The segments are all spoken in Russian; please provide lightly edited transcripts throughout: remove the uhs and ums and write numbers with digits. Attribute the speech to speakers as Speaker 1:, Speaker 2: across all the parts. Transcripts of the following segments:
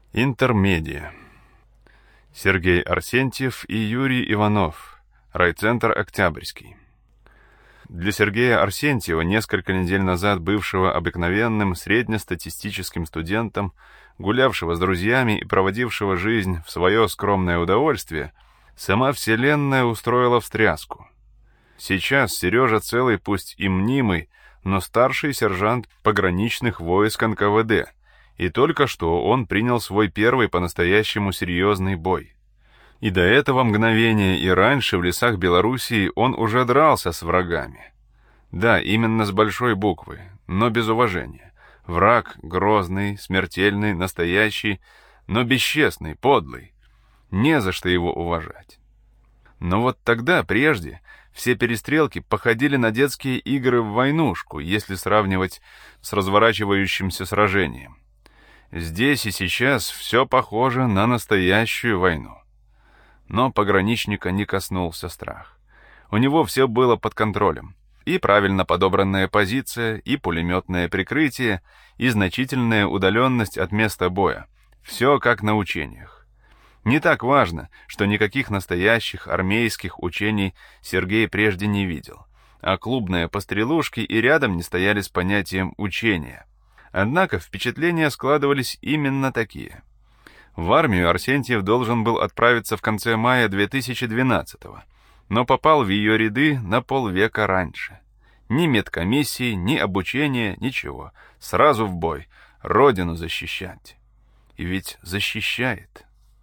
Speaker 1: Интермедия. Сергей Арсентьев и Юрий Иванов. Райцентр Октябрьский. Для Сергея Арсентьева, несколько недель назад бывшего обыкновенным среднестатистическим студентом, гулявшего с друзьями и проводившего жизнь в свое скромное удовольствие, сама вселенная устроила встряску. Сейчас Сережа целый, пусть и мнимый, но старший сержант пограничных войск НКВД, и только что он принял свой первый по-настоящему серьезный бой. И до этого мгновения и раньше в лесах Белоруссии он уже дрался с врагами. Да, именно с большой буквы, но без уважения. Враг грозный, смертельный, настоящий, но бесчестный, подлый. Не за что его уважать. Но вот тогда, прежде, все перестрелки походили на детские игры в войнушку, если сравнивать с разворачивающимся сражением. Здесь и сейчас все похоже на настоящую войну. Но пограничника не коснулся страх. У него все было под контролем. И правильно подобранная позиция, и пулеметное прикрытие, и значительная удаленность от места боя. Все как на учениях. Не так важно, что никаких настоящих армейских учений Сергей прежде не видел, а клубные пострелушки и рядом не стояли с понятием «учения». Однако впечатления складывались именно такие. В армию Арсентьев должен был отправиться в конце мая 2012-го, но попал в ее ряды на полвека раньше. Ни медкомиссии, ни обучения, ничего. Сразу в бой. Родину защищать. И ведь защищает.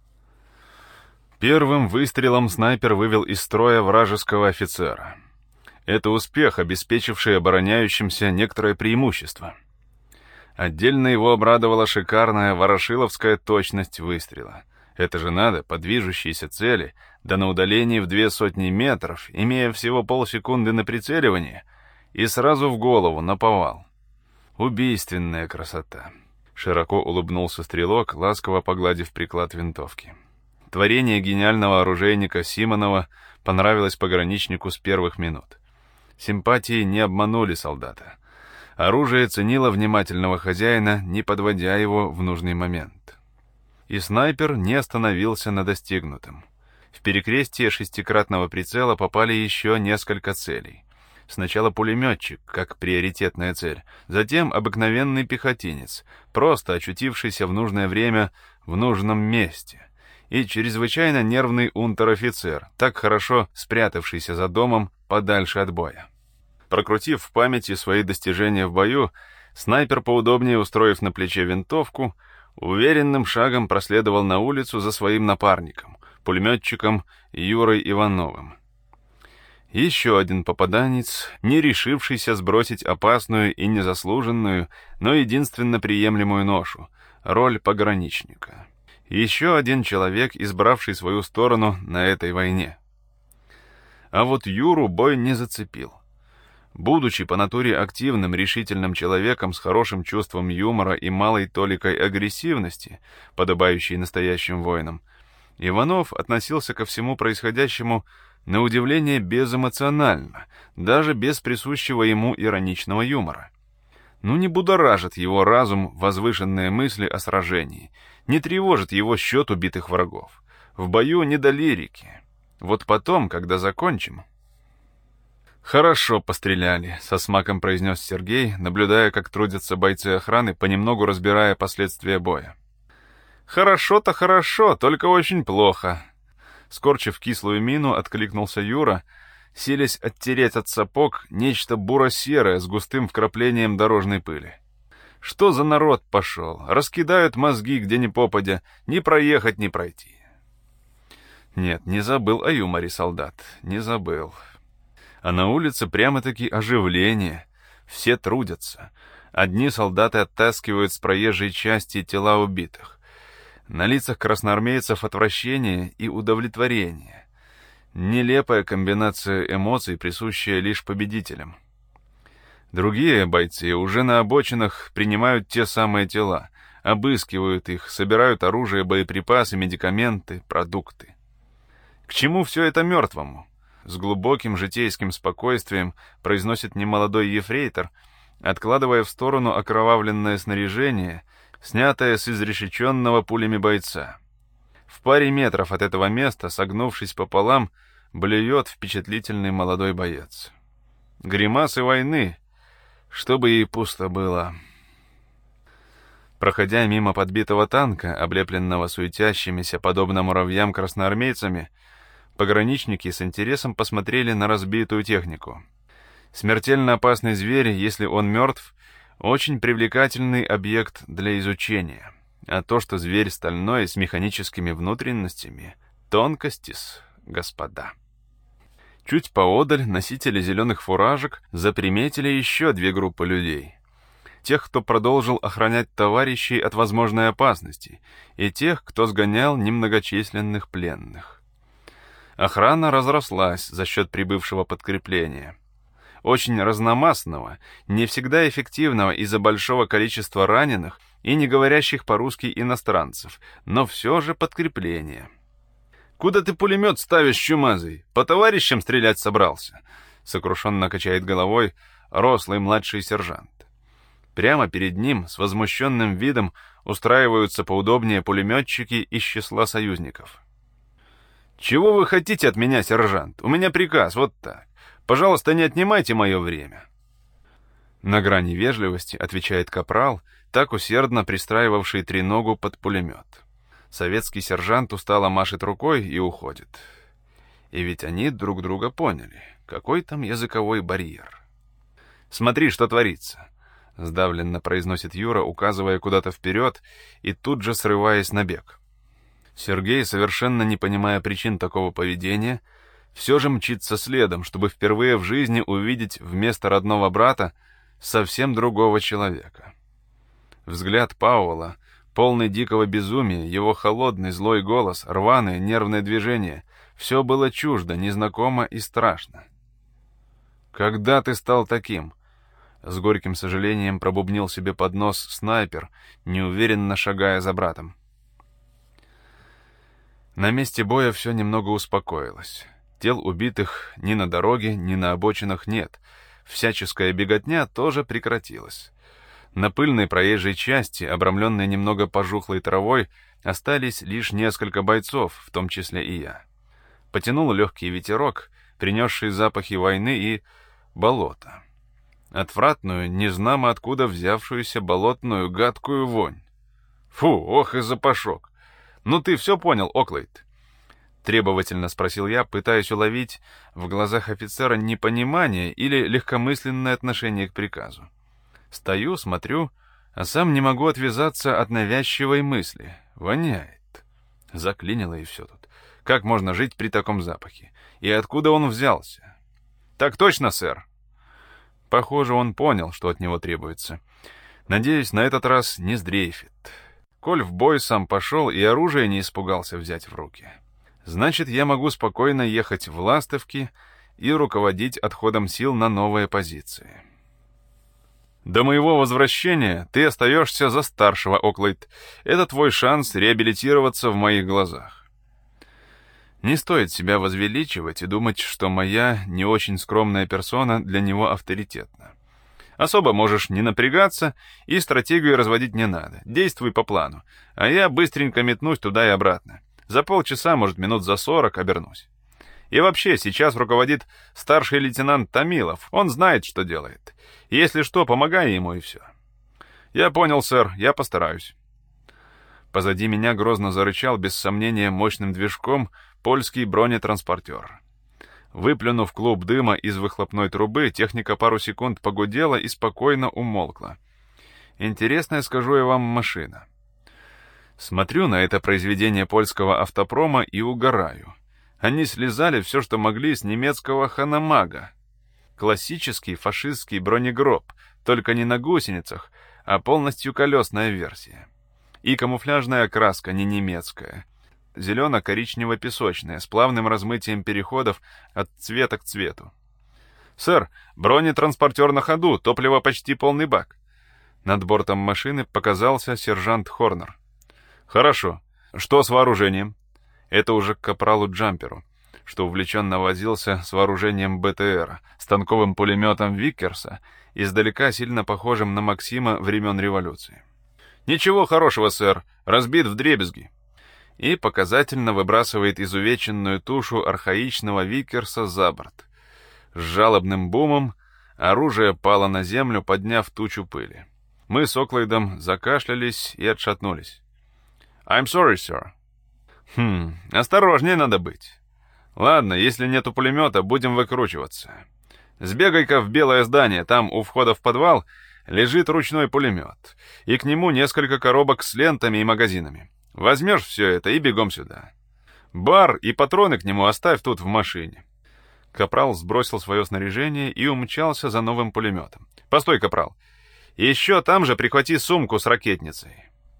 Speaker 1: Первым выстрелом снайпер вывел из строя вражеского офицера. Это успех, обеспечивший обороняющимся некоторое преимущество. Отдельно его обрадовала шикарная ворошиловская точность выстрела. Это же надо, по движущейся цели, да на удалении в 200 метров, имея всего полсекунды на прицеливание, и сразу в голову, наповал. Убийственная красота. Широко улыбнулся стрелок, ласково погладив приклад винтовки. Творение гениального оружейника Симонова понравилось пограничнику с первых минут. Симпатии не обманули солдата. Оружие ценило внимательного хозяина, не подводя его в нужный момент. И снайпер не остановился на достигнутом. В перекрестие шестикратного прицела попали еще несколько целей. Сначала пулеметчик, как приоритетная цель, затем обыкновенный пехотинец, просто очутившийся в нужное время в нужном месте, и чрезвычайно нервный унтер-офицер, так хорошо спрятавшийся за домом подальше от боя. Прокрутив в памяти свои достижения в бою, снайпер, поудобнее устроив на плече винтовку, уверенным шагом проследовал на улицу за своим напарником, пулеметчиком Юрой Ивановым. Еще один попаданец, не решившийся сбросить опасную и незаслуженную, но единственно приемлемую ношу — роль пограничника. Еще один человек, избравший свою сторону на этой войне. А вот Юру бой не зацепил. Будучи по натуре активным, решительным человеком с хорошим чувством юмора и малой толикой агрессивности, подобающей настоящим воинам, Иванов относился ко всему происходящему на удивление безэмоционально, даже без присущего ему ироничного юмора. Ну не будоражит его разум возвышенные мысли о сражении, не тревожит его счет убитых врагов. В бою не до лирики. Вот потом, когда закончим... «Хорошо постреляли», — со смаком произнес Сергей, наблюдая, как трудятся бойцы охраны, понемногу разбирая последствия боя. «Хорошо-то хорошо, только очень плохо». Скорчив кислую мину, откликнулся Юра, силясь оттереть от сапог нечто буро-серое с густым вкраплением дорожной пыли. «Что за народ пошел? Раскидают мозги где ни попадя, ни проехать, ни пройти». Нет, не забыл о юморе солдат, не забыл. А на улице прямо-таки оживление. Все трудятся. Одни солдаты оттаскивают с проезжей части тела убитых. На лицах красноармейцев отвращение и удовлетворение. Нелепая комбинация эмоций, присущая лишь победителям. Другие бойцы уже на обочинах принимают те самые тела, обыскивают их, собирают оружие, боеприпасы, медикаменты, продукты. К чему все это мертвому? С глубоким житейским спокойствием произносит немолодой ефрейтор, откладывая в сторону окровавленное снаряжение, снятое с изрешеченного пулями бойца. В паре метров от этого места, согнувшись пополам, блюет впечатлительный молодой боец. Гримасы войны, чтобы ей пусто было. Проходя мимо подбитого танка, облепленного суетящимися, подобно муравьям, красноармейцами, пограничники с интересом посмотрели на разбитую технику. Смертельно опасный зверь, если он мертв, очень привлекательный объект для изучения. А то, что зверь стальной с механическими внутренностями, тонкости-с, господа. Чуть поодаль носители зеленых фуражек заприметили еще две группы людей. Тех, кто продолжил охранять товарищей от возможной опасности, и тех, кто сгонял немногочисленных пленных. Охрана разрослась за счет прибывшего подкрепления. Очень разномастного, не всегда эффективного из-за большого количества раненых и не говорящих по-русски иностранцев, но все же подкрепление. «Куда ты пулемет ставишь, чумазый? По товарищам стрелять собрался?» Сокрушенно качает головой рослый младший сержант. Прямо перед ним с возмущенным видом устраиваются поудобнее пулеметчики из числа союзников. «Чего вы хотите от меня, сержант? У меня приказ, вот так. Пожалуйста, не отнимайте мое время». На грани вежливости отвечает капрал, так усердно пристраивавший треногу под пулемет. Советский сержант устало машет рукой и уходит. И ведь они друг друга поняли. Какой там языковой барьер? «Смотри, что творится», — сдавленно произносит Юра, указывая куда-то вперед и тут же срываясь на бег. Сергей, совершенно не понимая причин такого поведения, все же мчится следом, чтобы впервые в жизни увидеть вместо родного брата совсем другого человека. Взгляд Пауэлла, полный дикого безумия, его холодный злой голос, рваные нервные движения — все было чуждо, незнакомо и страшно. «Когда ты стал таким?» — с горьким сожалением пробубнил себе под нос снайпер, неуверенно шагая за братом. На месте боя все немного успокоилось. Тел убитых ни на дороге, ни на обочинах нет. Всяческая беготня тоже прекратилась. На пыльной проезжей части, обрамленной немного пожухлой травой, остались лишь несколько бойцов, в том числе и я. Потянул легкий ветерок, принесший запахи войны и болота. Отвратную, незнамо откуда взявшуюся болотную гадкую вонь. «Фу, ох и запашок! Ну ты все понял, Оклейд?» Требовательно спросил я, пытаясь уловить в глазах офицера непонимание или легкомысленное отношение к приказу. Стою, смотрю, а сам не могу отвязаться от навязчивой мысли. Воняет. Заклинило и все тут. Как можно жить при таком запахе? И откуда он взялся? «Так точно, сэр!» Похоже, он понял, что от него требуется. Надеюсь, на этот раз не сдрейфит. Коль в бой сам пошел и оружие не испугался взять в руки. Значит, я могу спокойно ехать в Ластовки и руководить отходом сил на новые позиции. До моего возвращения ты остаешься за старшего, Оклейд. Это твой шанс реабилитироваться в моих глазах. Не стоит себя возвеличивать и думать, что моя не очень скромная персона для него авторитетна. Особо можешь не напрягаться, и стратегию разводить не надо. Действуй по плану, а я быстренько метнусь туда и обратно. За полчаса, может, минут за 40 обернусь. И вообще, сейчас руководит старший лейтенант Томилов. Он знает, что делает. Если что, помогай ему, и все. Я понял, сэр, я постараюсь. Позади меня грозно зарычал, без сомнения, мощным движком польский бронетранспортер. Выплюнув клуб дыма из выхлопной трубы, техника пару секунд погудела и спокойно умолкла. Интересная, скажу я вам, машина. Смотрю на это произведение польского автопрома и угораю. Они слезали все, что могли, с немецкого ханамага. Классический фашистский бронегроб, только не на гусеницах, а полностью колесная версия. И камуфляжная окраска не немецкая. Зелено-коричнево-песочная, с плавным размытием переходов от цвета к цвету. «Сэр, бронетранспортер на ходу, топливо почти полный бак». Над бортом машины показался сержант Хорнер. «Хорошо. Что с вооружением?» Это уже к капралу Джамперу, что увлеченно возился с вооружением БТР, станковым пулеметом Виккерса, издалека сильно похожим на Максима времен революции. «Ничего хорошего, сэр. Разбит вдребезги». И показательно выбрасывает изувеченную тушу архаичного Виккерса за борт. С жалобным бумом оружие пало на землю, подняв тучу пыли. Мы с Оклайдом закашлялись и отшатнулись. «I'm sorry, sir». Осторожнее надо быть. Ладно, если нету пулемета, будем выкручиваться. Сбегай-ка в белое здание, там у входа в подвал лежит ручной пулемет, и к нему несколько коробок с лентами и магазинами. Возьмешь все это и бегом сюда. Бар и патроны к нему оставь тут в машине». Капрал сбросил свое снаряжение и умчался за новым пулеметом. «Постой, капрал. Еще там же прихвати сумку с ракетницей».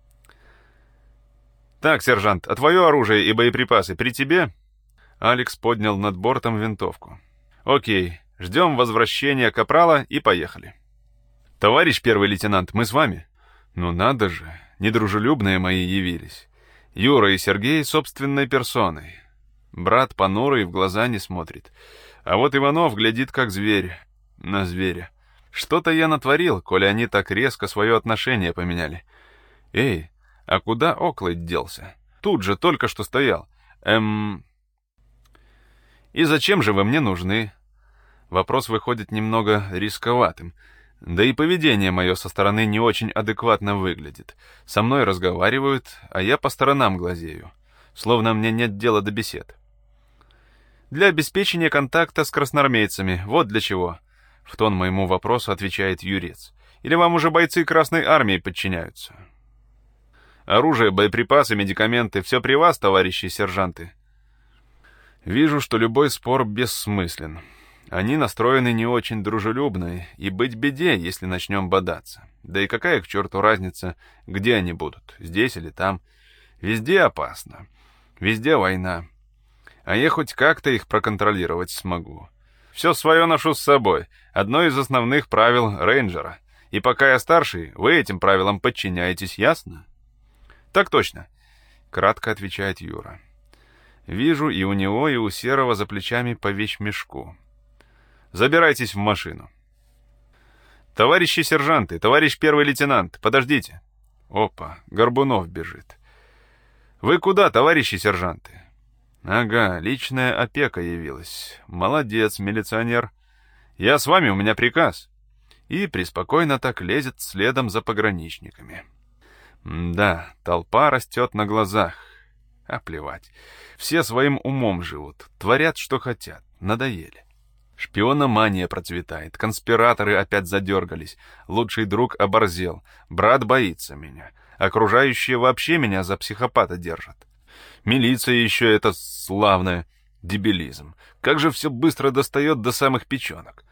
Speaker 1: «Так, сержант, а твое оружие и боеприпасы при тебе?» Алекс поднял над бортом винтовку. «Окей, ждем возвращения капрала и поехали». «Товарищ первый лейтенант, мы с вами?» «Ну надо же, недружелюбные мои явились. Юра и Сергей собственной персоной. Брат понурый, в глаза не смотрит. А вот Иванов глядит как зверь на зверя. Что-то я натворил, коли они так резко свое отношение поменяли. Эй, а куда Оклайд делся? Тут же только что стоял. И зачем же вы мне нужны?» Вопрос выходит немного рисковатым. Да и поведение мое со стороны не очень адекватно выглядит. Со мной разговаривают, а я по сторонам глазею. Словно мне нет дела до бесед. «Для обеспечения контакта с красноармейцами. Вот для чего», — в тон моему вопросу отвечает юрец. «Или вам уже бойцы Красной Армии подчиняются?» «Оружие, боеприпасы, медикаменты — все при вас, товарищи сержанты?» Вижу, что любой спор бессмыслен. Они настроены не очень дружелюбно, и быть беде, если начнем бодаться. Да и какая к черту разница, где они будут, здесь или там? Везде опасно. Везде война. А я хоть как-то их проконтролировать смогу. Все свое ношу с собой. Одно из основных правил рейнджера. И пока я старший, вы этим правилам подчиняетесь, ясно? Так точно, кратко отвечает Юра. Вижу и у него, и у Серого за плечами по вещмешку. Забирайтесь в машину. Товарищи сержанты, товарищ первый лейтенант, подождите. Опа, Горбунов бежит. Вы куда, товарищи сержанты? Ага, личная опека явилась. Молодец, милиционер. Я с вами, у меня приказ. И преспокойно так лезет следом за пограничниками. Да, толпа растет на глазах. А плевать. Все своим умом живут, творят, что хотят, надоели. Шпиономания процветает, конспираторы опять задергались, лучший друг оборзел, брат боится меня, окружающие вообще меня за психопата держат. Милиция еще это славная, дебилизм. Как же все быстро достает до самых печенок.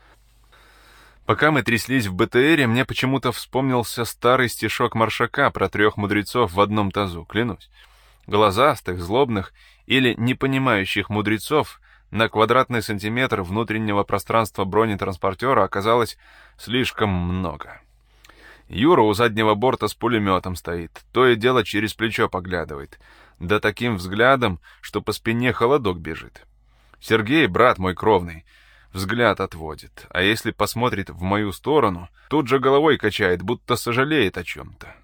Speaker 1: Пока мы тряслись в БТРе, мне почему-то вспомнился старый стишок Маршака про 3 мудрецов в одном тазу, клянусь. Глазастых, злобных или непонимающих мудрецов на квадратный сантиметр внутреннего пространства бронетранспортера оказалось слишком много. Юра у заднего борта с пулеметом стоит, то и дело через плечо поглядывает, да таким взглядом, что по спине холодок бежит. Сергей, брат мой кровный, взгляд отводит, а если посмотрит в мою сторону, тут же головой качает, будто сожалеет о чем-то.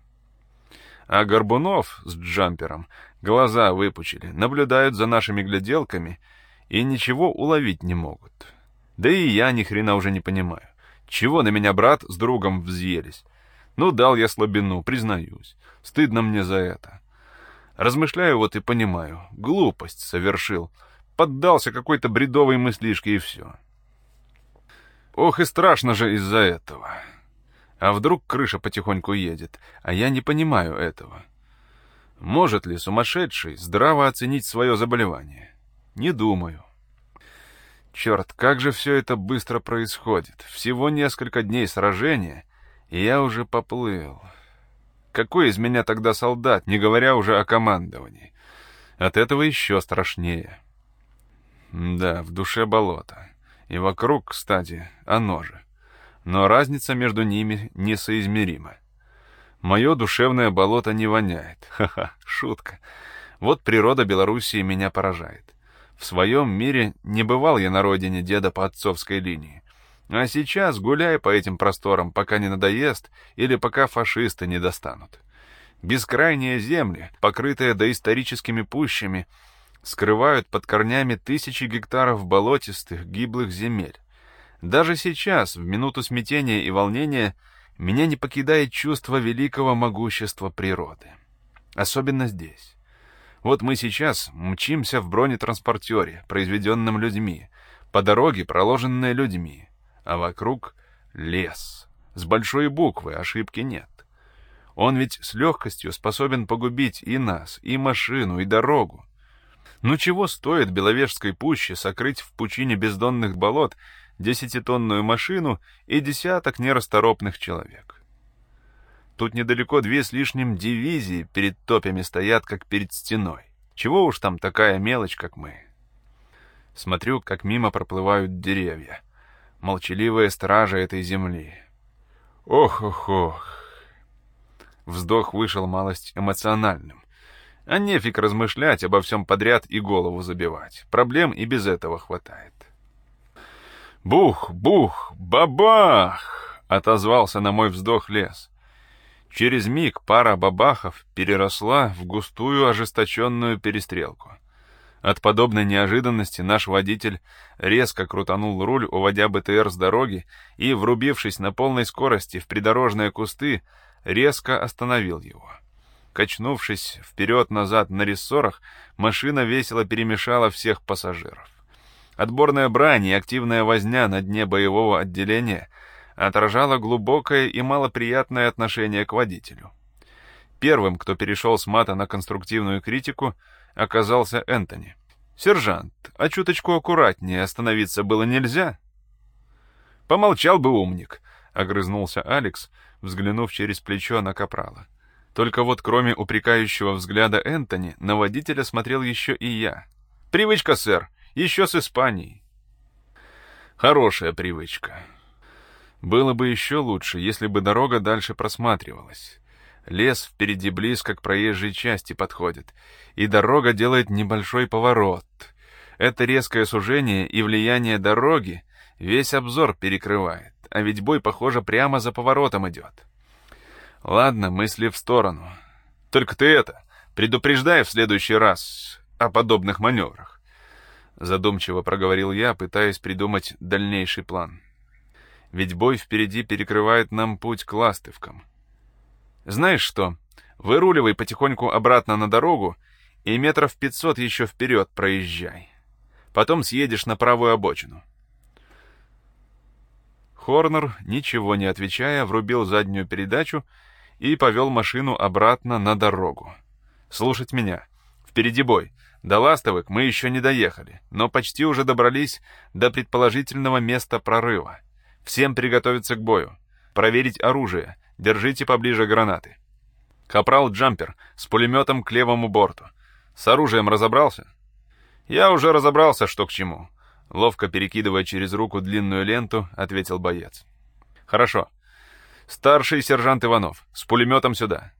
Speaker 1: А Горбунов с джампером глаза выпучили, наблюдают за нашими гляделками и ничего уловить не могут. Да и я ни хрена уже не понимаю, чего на меня брат с другом взъелись. Ну, дал я слабину, признаюсь. Стыдно мне за это. Размышляю вот и понимаю, глупость совершил. Поддался какой-то бредовой мыслишке и все. Ох и страшно же из-за этого. А вдруг крыша потихоньку едет, а я не понимаю этого. Может ли сумасшедший здраво оценить свое заболевание? Не думаю. Черт, как же все это быстро происходит. Всего несколько дней сражения, и я уже поплыл. Какой из меня тогда солдат, не говоря уже о командовании? От этого еще страшнее. Да, в душе болото. И вокруг, кстати, оно же. Но разница между ними несоизмерима. Мое душевное болото не воняет. Ха-ха, шутка. Вот природа Белоруссии меня поражает. В своем мире не бывал я на родине деда по отцовской линии. А сейчас гуляю по этим просторам, пока не надоест или пока фашисты не достанут. Бескрайние земли, покрытые доисторическими пущами, скрывают под корнями тысячи гектаров болотистых, гиблых земель. Даже сейчас, в минуту смятения и волнения, меня не покидает чувство великого могущества природы. Особенно здесь. Вот мы сейчас мчимся в бронетранспортере, произведенном людьми, по дороге, проложенной людьми, а вокруг лес. С большой буквы, ошибки нет. Он ведь с легкостью способен погубить и нас, и машину, и дорогу. Ну чего стоит Беловежской пуще сокрыть в пучине бездонных болот 10-тонную машину и десяток нерасторопных человек? Тут недалеко 2 с лишним дивизии перед топями стоят, как перед стеной. Чего уж там такая мелочь, как мы? Смотрю, как мимо проплывают деревья. Молчаливые стражи этой земли. Ох-ох-ох. Вздох вышел малость эмоциональным. А нефиг размышлять обо всем подряд и голову забивать. Проблем и без этого хватает. «Бух, бух, бабах!» — отозвался на мой вздох лес. Через миг пара бабахов переросла в густую ожесточенную перестрелку. От подобной неожиданности наш водитель резко крутанул руль, уводя БТР с дороги, и, врубившись на полной скорости в придорожные кусты, резко остановил его. Качнувшись вперед-назад на рессорах, машина весело перемешала всех пассажиров. Отборная брань и активная возня на дне боевого отделения отражала глубокое и малоприятное отношение к водителю. Первым, кто перешел с мата на конструктивную критику, оказался Энтони. «Сержант, а чуточку аккуратнее остановиться было нельзя?» «Помолчал бы, умник», — огрызнулся Алекс, взглянув через плечо на капрала. Только вот кроме упрекающего взгляда Энтони, на водителя смотрел еще и я. «Привычка, сэр, еще с Испании». «Хорошая привычка. Было бы еще лучше, если бы дорога дальше просматривалась. Лес впереди близко к проезжей части подходит, и дорога делает небольшой поворот. Это резкое сужение и влияние дороги весь обзор перекрывает, а ведь бой, похоже, прямо за поворотом идет. Ладно, мысли в сторону. Только ты предупреждай в следующий раз о подобных маневрах», — задумчиво проговорил я, пытаясь придумать дальнейший план. Ведь бой впереди перекрывает нам путь к Ластывкам. «Знаешь что, выруливай потихоньку обратно на дорогу и 500 метров еще вперед проезжай. Потом съедешь на правую обочину». Хорнер, ничего не отвечая, врубил заднюю передачу и повел машину обратно на дорогу. «Слушать меня. Впереди бой. До Ластовок мы еще не доехали, но почти уже добрались до предположительного места прорыва. Всем приготовиться к бою. Проверить оружие. Держите поближе гранаты. Капрал Джампер с пулеметом к левому борту. С оружием разобрался?» «Я уже разобрался, что к чему», — ловко перекидывая через руку длинную ленту, ответил боец. «Хорошо. Старший сержант Иванов, с пулеметом сюда».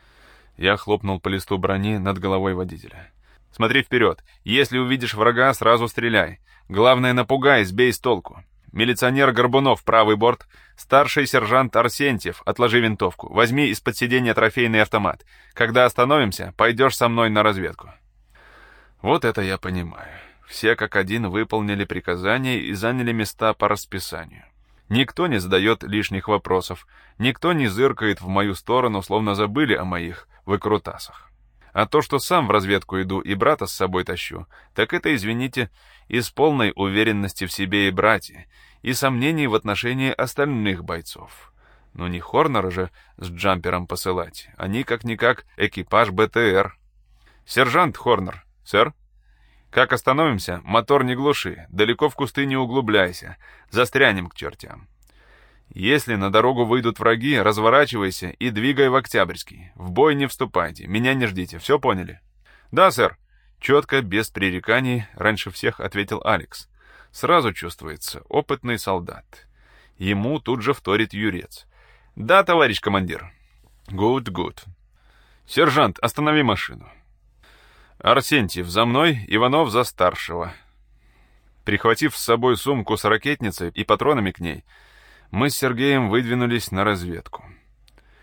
Speaker 1: Я хлопнул по листу брони над головой водителя. «Смотри вперед. Если увидишь врага, сразу стреляй. Главное, напугай, сбей с толку. Милиционер Горбунов, правый борт. Старший сержант Арсентьев, отложи винтовку. Возьми из-под сиденья трофейный автомат. Когда остановимся, пойдешь со мной на разведку». Вот это я понимаю. Все как один выполнили приказания и заняли места по расписанию. Никто не задает лишних вопросов, никто не зыркает в мою сторону, словно забыли о моих выкрутасах. А то, что сам в разведку иду и брата с собой тащу, так это, извините, из полной уверенности в себе и брате, и сомнений в отношении остальных бойцов. Но не Хорнера же с Джампером посылать, они как-никак экипаж БТР. «Сержант Хорнер, сэр?» «Как остановимся, мотор не глуши, далеко в кусты не углубляйся, застрянем к чертям. Если на дорогу выйдут враги, разворачивайся и двигай в Октябрьский. В бой не вступайте, меня не ждите, все поняли?» «Да, сэр», — четко, без пререканий, раньше всех ответил Алекс. Сразу чувствуется, опытный солдат. Ему тут же вторит юрец. «Да, товарищ командир». «Гуд. Сержант, останови машину». «Арсентьев за мной, Иванов за старшего». Прихватив с собой сумку с ракетницей и патронами к ней, мы с Сергеем выдвинулись на разведку.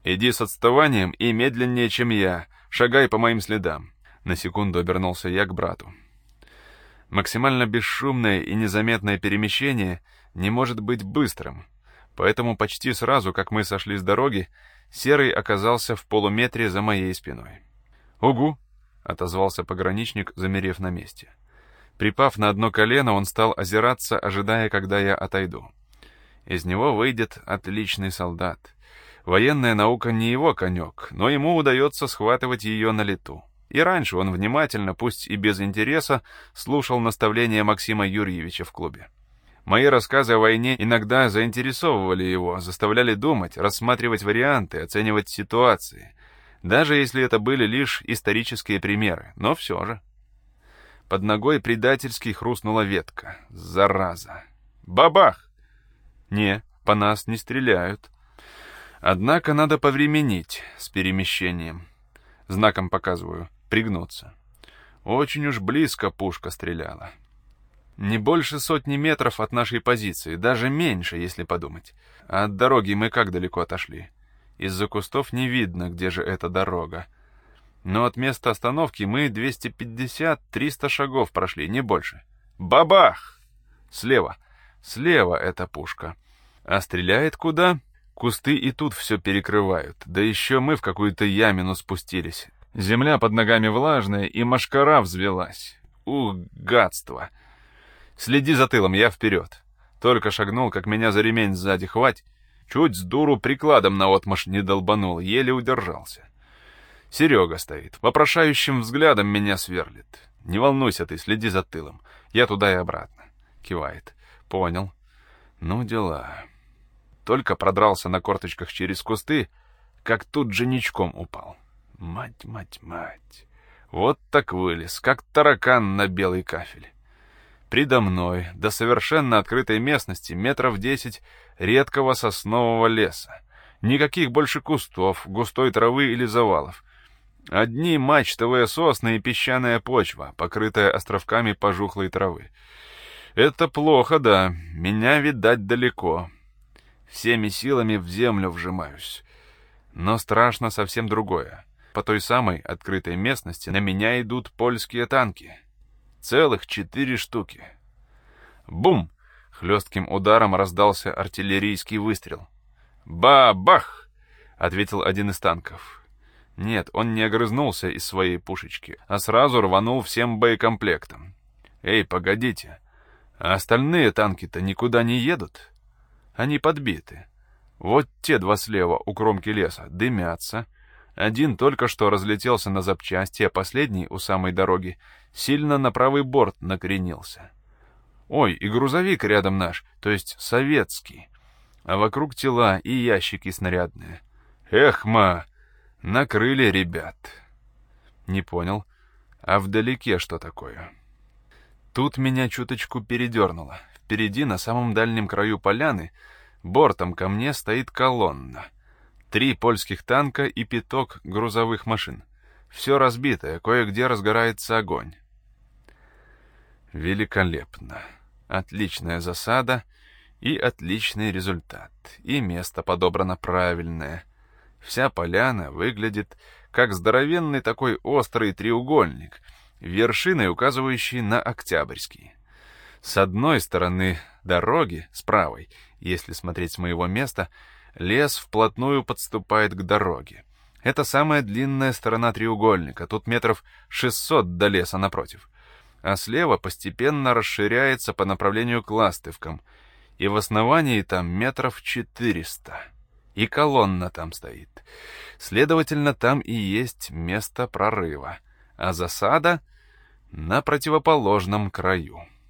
Speaker 1: «Иди с отставанием и медленнее, чем я. Шагай по моим следам». На секунду обернулся я к брату. Максимально бесшумное и незаметное перемещение не может быть быстрым, поэтому почти сразу, как мы сошли с дороги, Серый оказался в полуметре за моей спиной. «Угу!» — отозвался пограничник, замерев на месте. Припав на одно колено, он стал озираться, ожидая, когда я отойду. Из него выйдет отличный солдат. Военная наука не его конек, но ему удается схватывать ее на лету. И раньше он внимательно, пусть и без интереса, слушал наставления Максима Юрьевича в клубе. Мои рассказы о войне иногда заинтересовывали его, заставляли думать, рассматривать варианты, оценивать ситуации, даже если это были лишь исторические примеры, но все же. Под ногой предательски хрустнула ветка. Зараза! Бабах! Не, по нас не стреляют. Однако надо повременить с перемещением. Знаком показываю. Пригнуться. Очень уж близко пушка стреляла. Не больше 100 метров от нашей позиции, даже меньше, если подумать. А от дороги мы как далеко отошли? Из-за кустов не видно, где же эта дорога. Но от места остановки мы 250-300 шагов прошли, не больше. Бабах! Слева. Слева эта пушка. А стреляет куда? Кусты и тут все перекрывают. Да еще мы в какую-то ямину спустились. Земля под ногами влажная, и мошкара взвелась. Ух, гадство! Следи за тылом, я вперед. Только шагнул, как меня за ремень сзади хвать. Чуть с дуру прикладом наотмашь не долбанул, еле удержался. Серега стоит, вопрошающим взглядом меня сверлит. «Не волнуйся ты, следи за тылом. Я туда и обратно». Кивает. «Понял. Ну, дела». Только продрался на корточках через кусты, как тут же ничком упал. Мать, мать, мать. Вот так вылез, как таракан на белый кафель. Предо мной, до совершенно открытой местности, метров 10 редкого соснового леса. Никаких больше кустов, густой травы или завалов. Одни мачтовые сосны и песчаная почва, покрытая островками пожухлой травы. Это плохо, да, меня видать далеко. Всеми силами в землю вжимаюсь. Но страшно совсем другое. По той самой открытой местности на меня идут польские танки. Целых 4 штуки. Бум! Хлестким ударом раздался артиллерийский выстрел. «Ба-бах!» — ответил один из танков. Нет, он не огрызнулся из своей пушечки, а сразу рванул всем боекомплектом. «Эй, погодите, а остальные танки-то никуда не едут? Они подбиты. Вот те 2 слева у кромки леса дымятся. Один только что разлетелся на запчасти, а последний у самой дороги сильно на правый борт накренился. Ой, и грузовик рядом наш, то есть советский. А вокруг тела и ящики снарядные. Эх, накрыли ребят». Не понял. А вдалеке что такое? Тут меня чуточку передернуло. Впереди, на самом дальнем краю поляны, бортом ко мне стоит колонна. 3 польских танка и 5 грузовых машин. Все разбитое, кое-где разгорается огонь. Великолепно. Отличная засада и отличный результат. И место подобрано правильное. Вся поляна выглядит как здоровенный такой острый треугольник, вершиной указывающий на Октябрьский. С одной стороны дороги, с правой, если смотреть с моего места, лес вплотную подступает к дороге. Это самая длинная сторона треугольника, тут метров 600 до леса напротив. А слева постепенно расширяется по направлению к Ластывкам, и в основании там метров 400. И колонна там стоит. Следовательно, там и есть место прорыва, а засада на противоположном краю.